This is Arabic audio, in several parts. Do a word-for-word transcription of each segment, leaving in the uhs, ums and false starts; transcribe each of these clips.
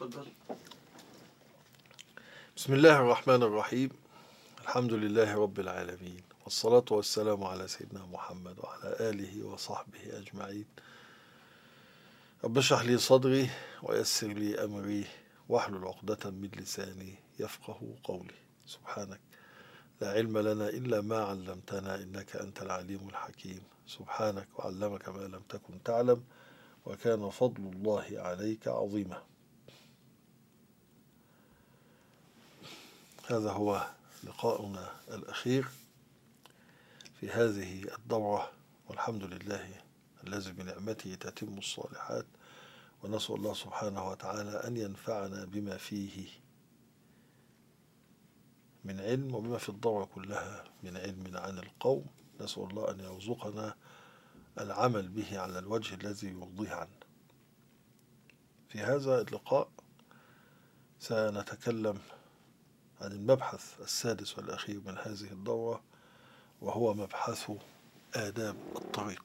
تفضل. بسم الله الرحمن الرحيم. الحمد لله رب العالمين، والصلاة والسلام على سيدنا محمد وعلى آله وصحبه أجمعين. رب اشرح لي صدري ويسر لي أمري واحلل عقدة من لساني يفقه قولي. سبحانك لا علم لنا إلا ما علمتنا إنك أنت العليم الحكيم. سبحانك وعلمك ما لم تكن تعلم وكان فضل الله عليك عظيما. هذا هو لقاؤنا الأخير في هذه الدورة، والحمد لله الذي بنعمته تتم الصالحات، ونسأل الله سبحانه وتعالى أن ينفعنا بما فيه من علم وبما في الدورة كلها من علم عن القوم. نسأل الله أن يرزقنا العمل به على الوجه الذي يرضيه عنه. في هذا اللقاء سنتكلم عن المبحث السادس والأخير من هذه الدورة، وهو مبحث آداب الطريق.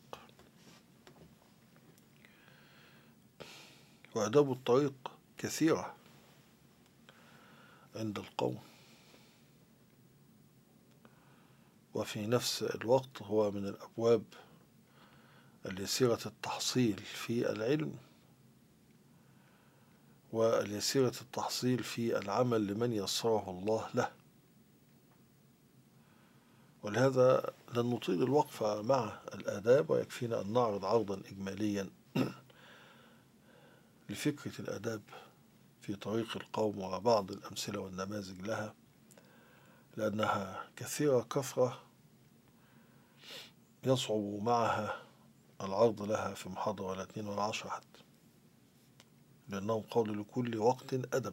وآداب الطريق كثيرة عند القوم، وفي نفس الوقت هو من الأبواب اليسيرة التحصيل في العلم واليسيرة التحصيل في العمل لمن يسره الله له. ولهذا لن نطيل الوقفة مع الآداب، ويكفينا أن نعرض عرضا إجماليا لفكرة الآداب في طريق القوم وبعض الأمثلة والنماذج لها، لأنها كثيرة كثرة يصعب معها العرض لها في محاضرة ولا اثنين ولا عشرة حتى، لأنهم قول لكل وقت أدب،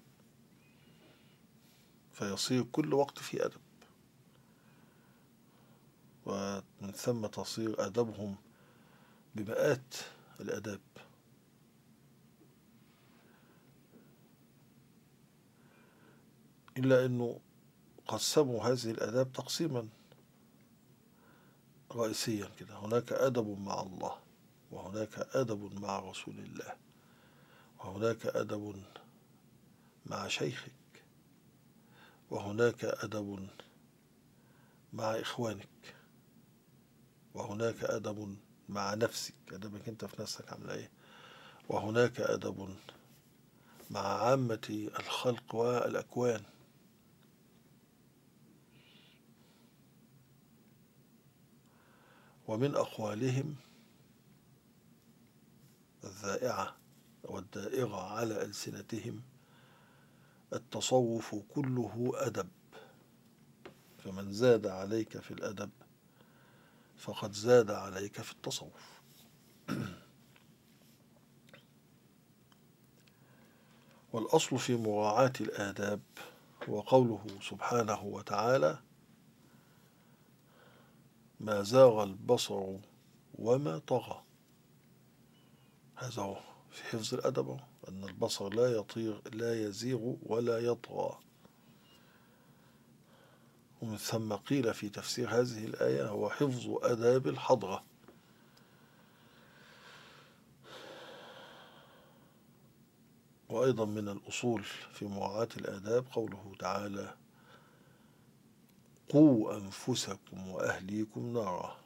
فيصير كل وقت في أدب، ومن ثم تصير آدابهم بمئات الآداب. إلا أنه قسموا هذه الآداب تقسيما رئيسيا كده: هناك أدب مع الله، وهناك أدب مع رسول الله، وهناك أدب مع شيخك، وهناك أدب مع إخوانك، وهناك أدب مع نفسك، أدبك أنت في نفسك عامل إيه، وهناك أدب مع عامة الخلق والأكوان. ومن أقوالهم الذائعة والدائرة على ألسنتهم: التصوف كله أدب، فمن زاد عليك في الأدب فقد زاد عليك في التصوف. والأصل في مراعاة الآداب هو قوله سبحانه وتعالى: ما زاغ البصر وما طغى. هذا هو في حفظ الأدب، أن البصر لا يطير لا يزيغ ولا يطغى. ومن ثم قيل في تفسير هذه الآية هو حفظ آداب الحضرة. وأيضا من الأصول في مراعاة الآداب قوله تعالى: قوا أنفسكم وأهليكم نارا.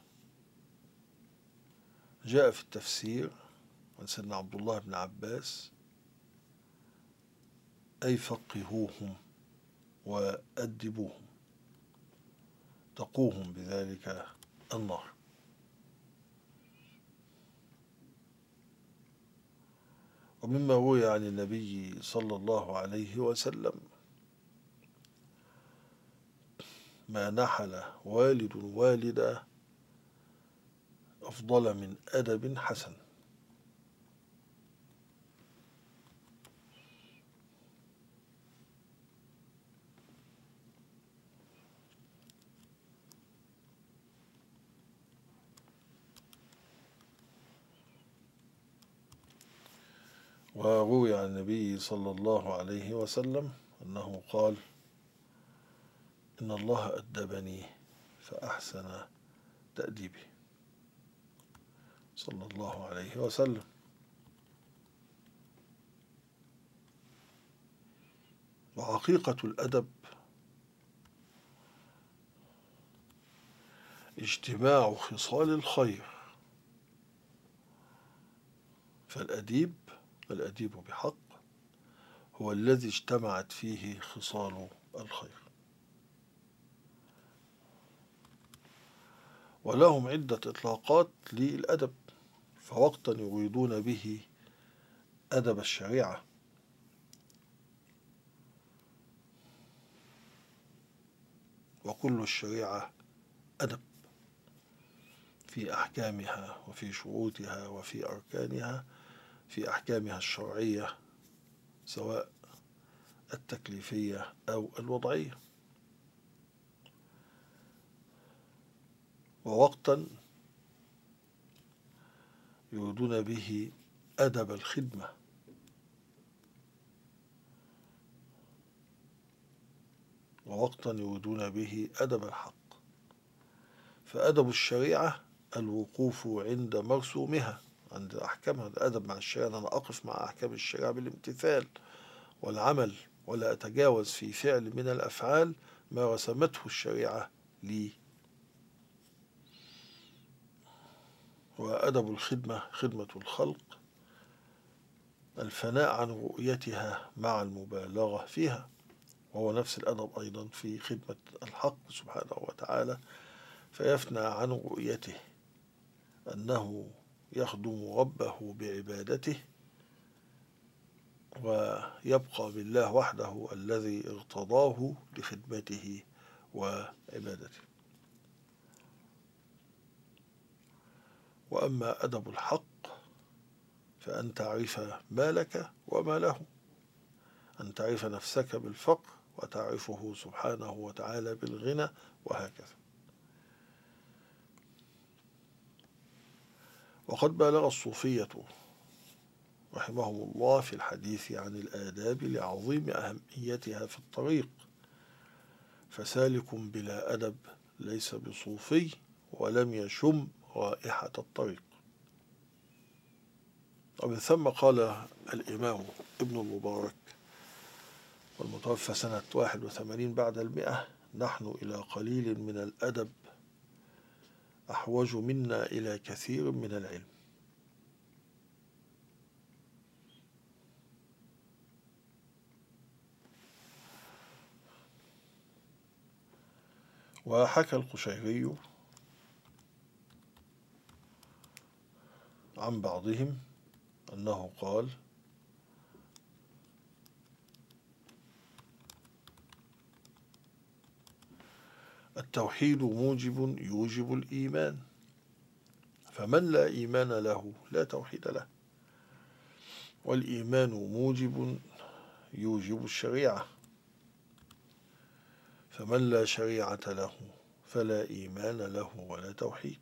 جاء في التفسير عن سيدنا عبد الله بن عباس: أي فقهوهم وأدبوهم، تقوهم بذلك النار. ومما روي عن النبي صلى الله عليه وسلم: ما نحل والد والدا أفضل من أدب حسن. وروي عن النبي صلى الله عليه وسلم أنه قال: إن الله أدبني فأحسن تأديبي، صلى الله عليه وسلم. وحقيقة الأدب اجتماع خصال الخير. فالأديب الأديب بحق هو الذي اجتمعت فيه خصال الخير. ولهم عدة إطلاقات للأدب، فوقتا يريدون به أدب الشريعة، وكل الشريعة أدب في أحكامها وفي شروطها وفي أركانها، في أحكامها الشرعية سواء التكليفية أو الوضعية. ووقتا يريدون به أدب الخدمة، ووقتا يريدون به أدب الحق. فأدب الشريعة الوقوف عند مرسومها، عند أحكامها. الأدب مع الشريعة أنا أقف مع أحكام الشريعة بالامتثال والعمل، ولا أتجاوز في فعل من الأفعال ما رسمته الشريعة لي. وأدب الخدمة خدمة الخلق، الفناء عن رؤيتها مع المبالغة فيها، وهو نفس الأدب أيضا في خدمة الحق سبحانه وتعالى، فيفنى عن رؤيته أنه يخدم ربه بعبادته، ويبقى بالله وحده الذي ارتضاه لخدمته وعبادته. وأما أدب الحق فأن تعرف ما لك وما له، أن تعرف نفسك بالفقر وتعرفه سبحانه وتعالى بالغنى، وهكذا. وقد بالغ الصوفية رحمهم الله في الحديث عن الآداب لعظيم أهميتها في الطريق، فسالك بلا أدب ليس بصوفي ولم يشم رائحة الطريق. ومن ثم قال الإمام ابن المبارك والمتوفى سنة واحد وثمانين بعد المئة: نحن إلى قليل من الأدب أحوج منا إلى كثير من العلم. وحكى القشيري عن بعضهم أنه قال: التوحيد موجب يوجب الإيمان، فمن لا إيمان له لا توحيد له، والإيمان موجب يوجب الشريعة، فمن لا شريعة له فلا إيمان له ولا توحيد،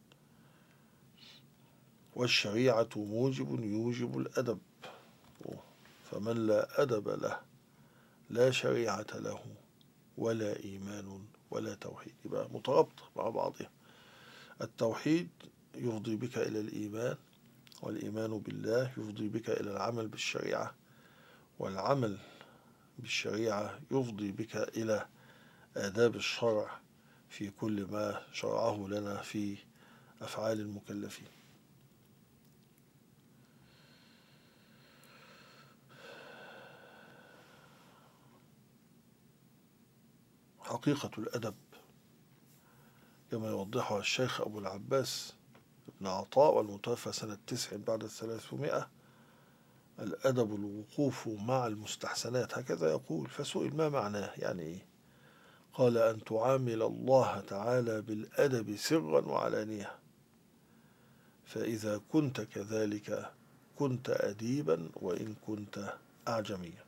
والشريعة موجب يوجب الأدب، فمن لا أدب له لا شريعة له ولا إيمان ولا توحيد. يبقى مترابطة مع بعضها. التوحيد يفضي بك إلى الإيمان، والإيمان بالله يفضي بك إلى العمل بالشريعة، والعمل بالشريعة يفضي بك إلى آداب الشرع في كل ما شرعه لنا في أفعال المكلفين. حقيقة الأدب كما يوضحها الشيخ أبو العباس ابن عطاء والمتوفى سنة تسع بعد الثلاثمائة: الأدب الوقوف مع المستحسنات. هكذا يقول. فسئل ما معناه، يعني إيه؟ قال: أن تعامل الله تعالى بالأدب سرا وعلانية، فإذا كنت كذلك كنت أديبا وإن كنت أعجميا.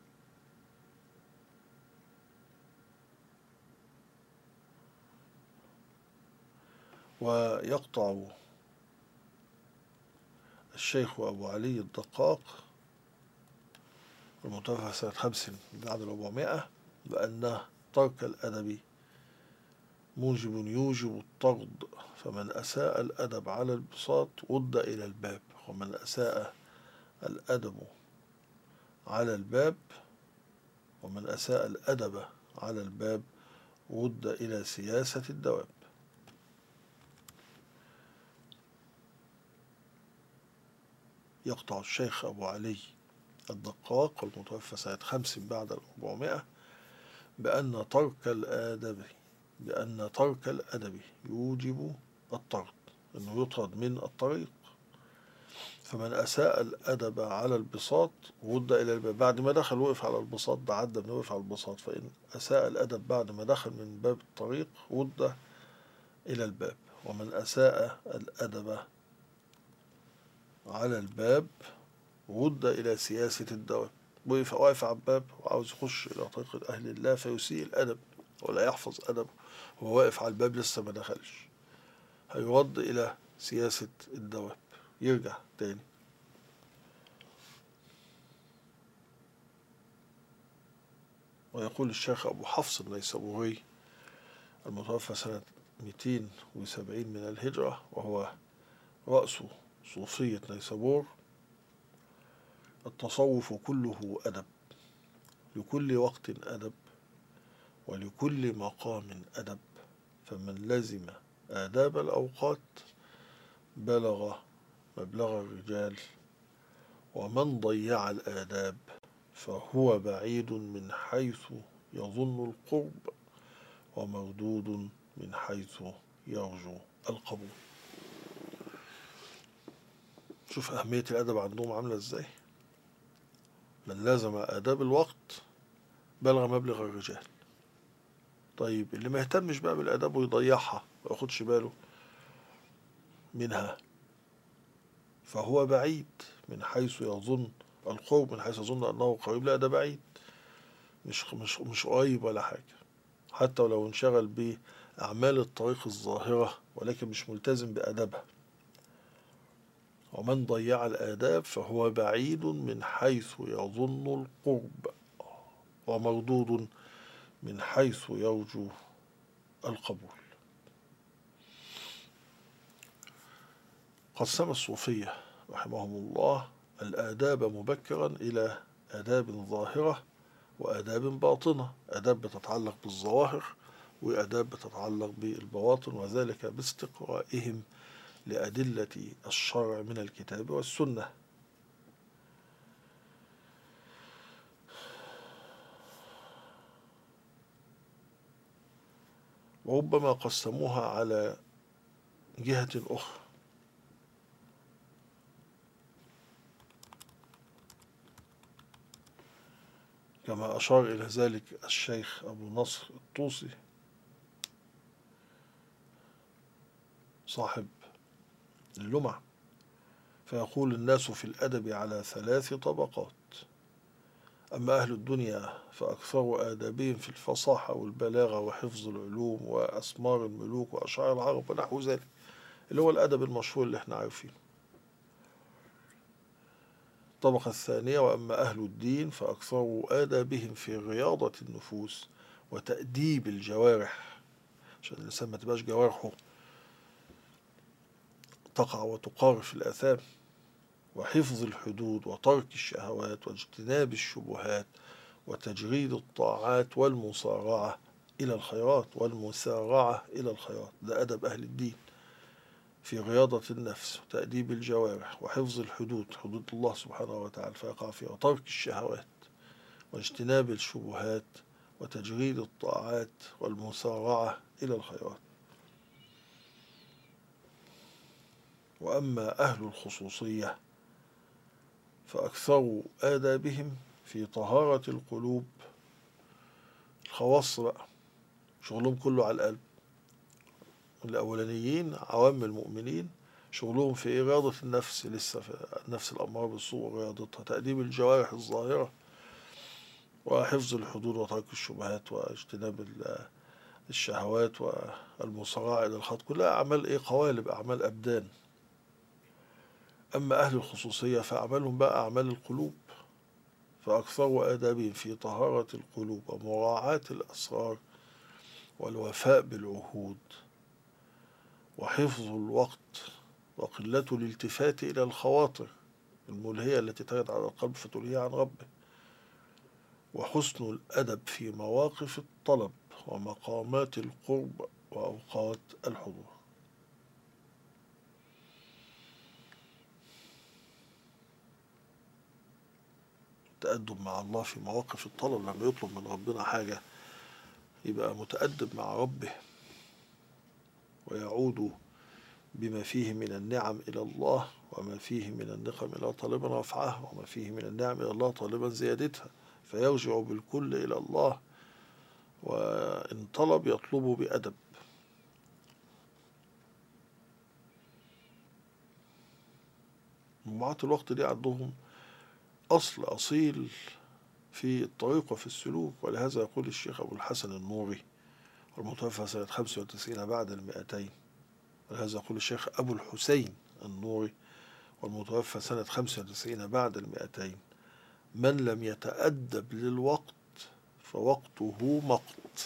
ويقطع الشيخ أبو علي الدقاق المتوفى سنة خمس بعد الأربعمائة بأن ترك الأدب موجب يوجب الطرد، فمن أساء الأدب على البساط رد إلى الباب، ومن أساء الأدب على الباب ومن أساء الأدب على الباب رد إلى سياسة الدواب. يقطع الشيخ أبو علي الدقاق المتوفى سنة خمس بعد الأربعمائة بأن ترك الآدب بأن ترك الأدب يوجب الطرد، إنه يطرد من الطريق. فمن أساء الأدب على البساط رد إلى الباب. بعد ما دخل وقف على البساط، ده عدى من وقف على البساط، فإن أساء الأدب بعد ما دخل من باب الطريق رد إلى الباب. ومن أساء الأدب على الباب رد إلى سياسة الدواب. وقف واقف على الباب وعاوز يخش إلى طريق أهل الله فيسيء الأدب ولا يحفظ أدبه، هو واقف على الباب لسه ما دخلش، هيرد إلى سياسة الدواب، يرجع تاني. ويقول الشيخ أبو حفص النيسابوري المتوفى سنة مئتين وسبعين من الهجرة، وهو رأس صوفية نيسابور: التصوف كله أدب، لكل وقت أدب ولكل مقام أدب، فمن لزم آداب الأوقات بلغ مبلغ الرجال، ومن ضيع الآداب فهو بعيد من حيث يظن القرب ومردود من حيث يرجو القبول. شوف أهمية الأدب عندهم عاملة إزاي. من لازم آداب الوقت بلغ مبلغ الرجال. طيب اللي ما يهتمش بقى بالآداب ويضيعها وياخدش باله منها فهو بعيد من حيث يظن القرب، من حيث يظن أنه قريب، لا ده بعيد، مش مش مش قريب ولا حاجة، حتى ولو انشغل بأعمال الطريق الظاهرة ولكن مش ملتزم بآدابها. ومن ضيع الآداب فهو بعيد من حيث يظن القرب ومردود من حيث يرجو القبول. قسم الصوفية رحمهم الله الآداب مبكرا إلى آداب ظاهرة وآداب باطنة. آداب بتتعلق بالظواهر وآداب بتتعلق بالبواطن، وذلك باستقرائهم لأدلة الشرع من الكتاب والسنة. وربما قسموها على جهة أخرى، كما أشار إلى ذلك الشيخ أبو نصر الطوسي صاحب اللمع، فيقول: الناس في الأدب على ثلاث طبقات، أما أهل الدنيا فأكثر آدابهم في الفصاحة والبلاغة وحفظ العلوم وأسمار الملوك وأشعار العرب ونحو ذلك، اللي هو الأدب المشهور اللي احنا عارفينه. الطبقة الثانية: وأما أهل الدين فأكثر آدابهم في رياضة النفوس وتأديب الجوارح، عشان الإنسان ما تبقاش جوارحه تقع وتقارف الآثام، وحفظ الحدود وترك الشهوات واجتناب الشبهات وتجريد الطاعات والمسارعة إلى الخيرات والمسارعة إلى الخيرات. ده أدب أهل الدين في رياضة النفس وتأديب الجوارح وحفظ الحدود، حدود الله سبحانه وتعالى فيقع فيها، وترك الشهوات واجتناب الشبهات وتجريد الطاعات والمسارعة إلى الخيرات. وأما أهل الخصوصية فأكثر آدابهم في طهارة القلوب. الخواص بقى شغلهم كله على القلب. الأولانيين عوام المؤمنين شغلهم في رياضة النفس، لسه في النفس الأمارة بالسوء ورياضتها، تأديب الجوارح الظاهرة وحفظ الحدود وترك الشبهات واجتناب الشهوات والمسارعة إلى الخير، كلها أعمال إيه؟ قوالب، أعمال أبدان. أما أهل الخصوصية فأعمالهم بقى أعمال القلوب، فأكثر آدابهم في طهارة القلوب ومراعاة الأسرار والوفاء بالعهود وحفظ الوقت وقلة الالتفات إلى الخواطر الملهية التي ترد على القلب فتلهيه عن ربه. وحسن الأدب في مواقف الطلب ومقامات القرب وأوقات الحضور. التأدب مع الله في مواقف الطلب، لما يطلب من ربنا حاجة يبقى متأدب مع ربه، ويعود بما فيه من النعم إلى الله، وما فيه من النقم إلى طالبا رفعها، وما فيه من النعم إلى الله طالبا زيادتها، فيرجع بالكل إلى الله، وإن طلب يطلب بأدب. مراعاة الوقت دي عندهم أصل أصيل في الطريق وفي السلوك، ولهذا يقول الشيخ أبو الحسن النوري المتوفى سنة خمسة وتسعين بعد المئتين، ولهذا يقول الشيخ أبو الحسين النوري والمتوفى سنة خمسة وتسعين بعد المئتين: من لم يتأدب للوقت فوقته مقت.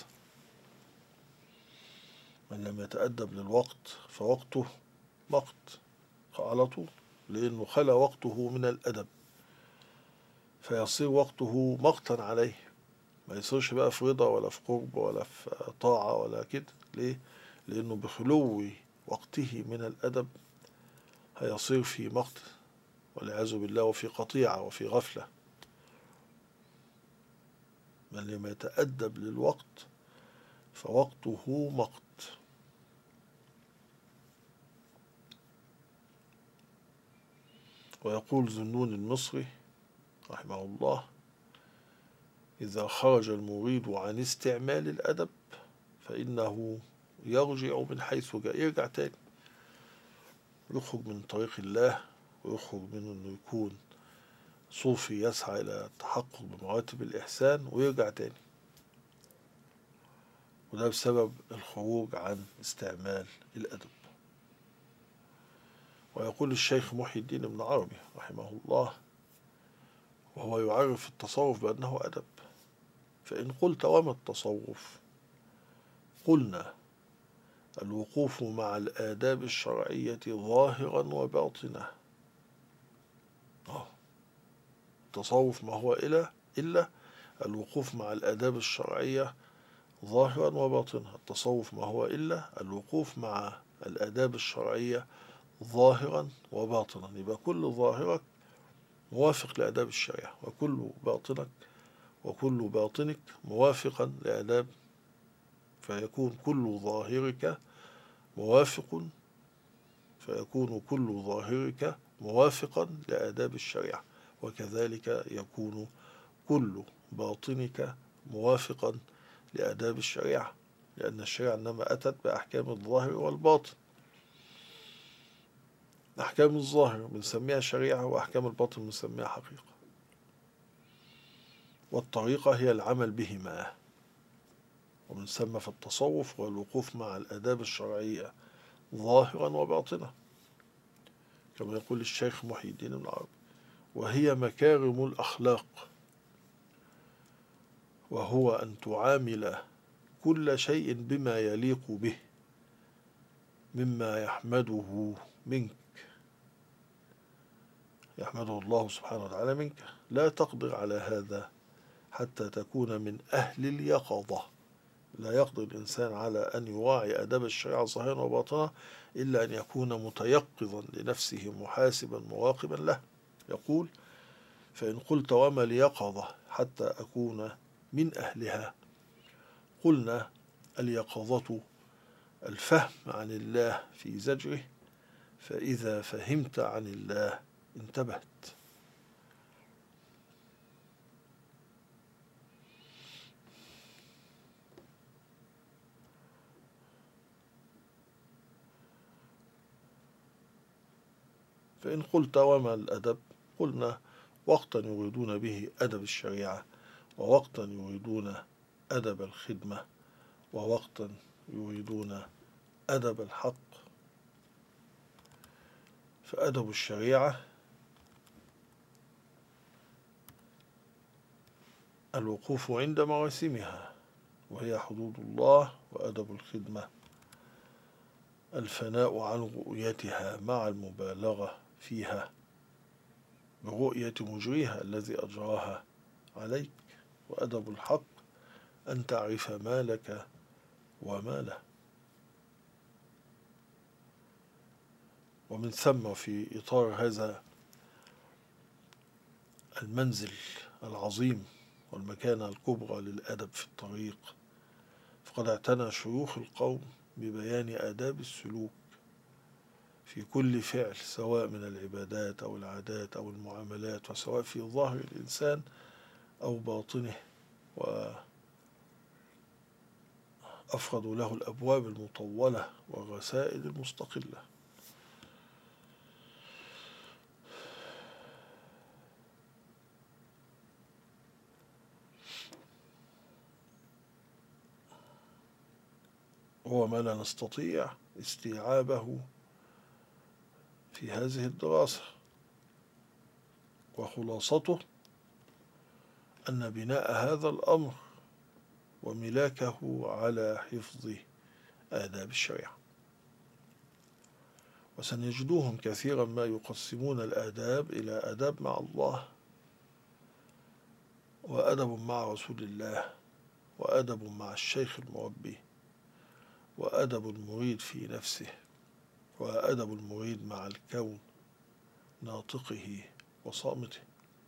من لم يتأدب للوقت فوقته مقت على طول، لأنه خلى وقته من الأدب، فيصير وقته مقتا عليه، ما يصيرش بقى في رضا ولا في قرب ولا في طاعة ولا كده. ليه؟ لأنه بخلو وقته من الأدب هيصير في مقت والعياذ بالله، وفي قطيعة وفي غفلة. من لم يتأدب للوقت فوقته مقت. ويقول ذنون المصري رحمه الله: إذا خرج المريد عن استعمال الأدب فإنه يرجع من حيث جاء، يرجع تاني، يخرج من طريق الله، ويخرج من أنه يكون صوفي يسعى إلى التحقق بمراتب الإحسان، ويرجع تاني. وده بسبب الخروج عن استعمال الأدب. ويقول الشيخ محي الدين ابن عربي رحمه الله وهو يعرف التصوف بأنه أدب: فإن قلت وما التصوف؟ قلنا: الوقوف مع الآداب الشرعية ظاهرا وباطنا. التصوف ما هو إلا إلا الوقوف مع الآداب الشرعية ظاهرا وباطنا. التصوف ما هو إلا الوقوف مع الآداب الشرعية ظاهرا وباطنا. يبقى كل ظاهرك موافق لآداب الشريعة، وكل باطنك وكل باطنك موافقا لآداب، فيكون كل ظاهرك موافق فيكون كل ظاهرك موافقا لآداب الشريعة، وكذلك يكون كل باطنك موافقا لآداب الشريعة، لأن الشريعة إنما أتت بأحكام الظاهر والباطن. أحكام الظاهر بنسميها شريعة، وأحكام الباطن بنسميها حقيقة، والطريقة هي العمل بهما. وبنسمى في التصوف والوقوف مع الآداب الشرعية ظاهرا وباطنا، كما يقول الشيخ محي الدين ابن عربي: وهي مكارم الأخلاق، وهو أن تعامل كل شيء بما يليق به مما يحمده منك يحمده الله سبحانه وتعالى منك، لا تقدر على هذا حتى تكون من أهل اليقظة. لا يقدر الإنسان على أن يراعي أداب الشريعة ظاهرا وباطنا إلا أن يكون متيقظا لنفسه محاسبا مراقبا له. يقول: فإن قلت وما اليقظة حتى أكون من أهلها؟ قلنا: اليقظة الفهم عن الله في زجره، فإذا فهمت عن الله انتبهت. فإن قلت وما الأدب؟ قلنا: وقتا يريدون به أدب الشريعة، ووقتا يريدون أدب الخدمة، ووقتا يريدون أدب الحق. فأدب الشريعة الوقوف عند مواسمها وهي حدود الله، وأدب الخدمة الفناء عن رؤيتها مع المبالغة فيها برؤية مجريها الذي أجراها عليك. وأدب الحق أن تعرف ما لك وما له. ومن ثم في إطار هذا المنزل العظيم والمكانة الكبرى للأدب في الطريق، فقد اعتنى شيوخ القوم ببيان آداب السلوك في كل فعل، سواء من العبادات أو العادات أو المعاملات، وسواء في ظاهر الإنسان أو باطنه، وأفردوا له الأبواب المطولة والرسائل المستقلة. هو ما لا نستطيع استيعابه في هذه الدراسة، وخلاصته أن بناء هذا الأمر وملاكه على حفظ آداب الشريعة. وسنجدوهم كثيرا ما يقسمون الآداب إلى آداب مع الله، وأدب مع رسول الله، وأدب مع الشيخ المربي، وأدب المريد في نفسه، وأدب المريد مع الكون ناطقه وصامته.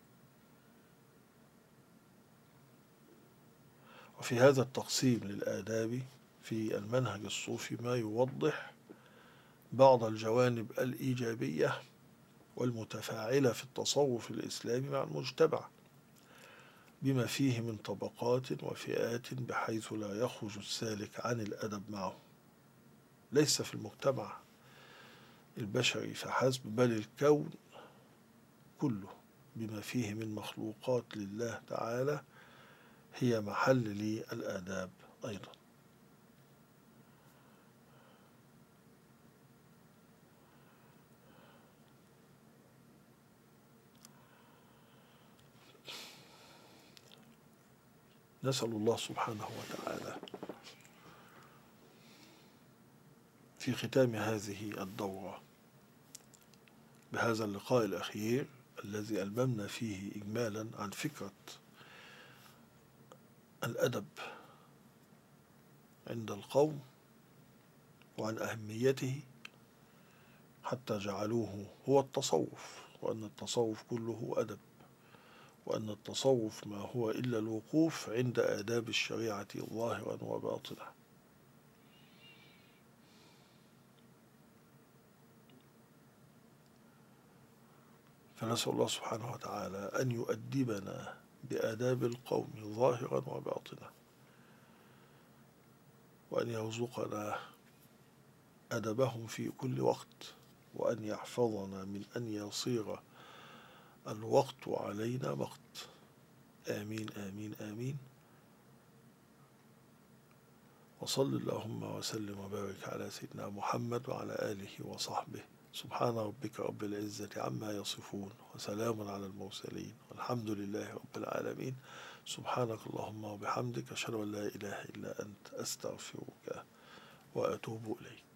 وفي هذا التقسيم للآداب في المنهج الصوفي ما يوضح بعض الجوانب الإيجابية والمتفاعلة في التصوف الإسلامي مع المجتمع، بما فيه من طبقات وفئات، بحيث لا يخرج السالك عن الأدب معه، ليس في المجتمع البشري فحسب، بل الكون كله بما فيه من مخلوقات لله تعالى هي محل للآداب أيضا. نسأل الله سبحانه وتعالى في ختام هذه الدورة بهذا اللقاء الأخير الذي ألممنا فيه إجمالا عن فكرة الأدب عند القوم وعن أهميته، حتى جعلوه هو التصوف، وأن التصوف كله أدب، وأن التصوف ما هو إلا الوقوف عند آداب الشريعة ظاهرا وباطنا. فنسأل الله سبحانه وتعالى أن يؤدبنا بآداب القوم ظاهرا وباطنا، وأن يرزقنا أدبهم في كل وقت، وأن يحفظنا من أن يصير الوقت علينا وقت. آمين آمين آمين. وصل اللهم وسلم وبارك على سيدنا محمد وعلى آله وصحبه. سبحان ربك رب العزة عما يصفون، وسلام على المرسلين، والحمد لله رب العالمين. سبحانك اللهم وبحمدك، أشهد أن لا إله إلا أنت، أستغفرك وأتوب إليك.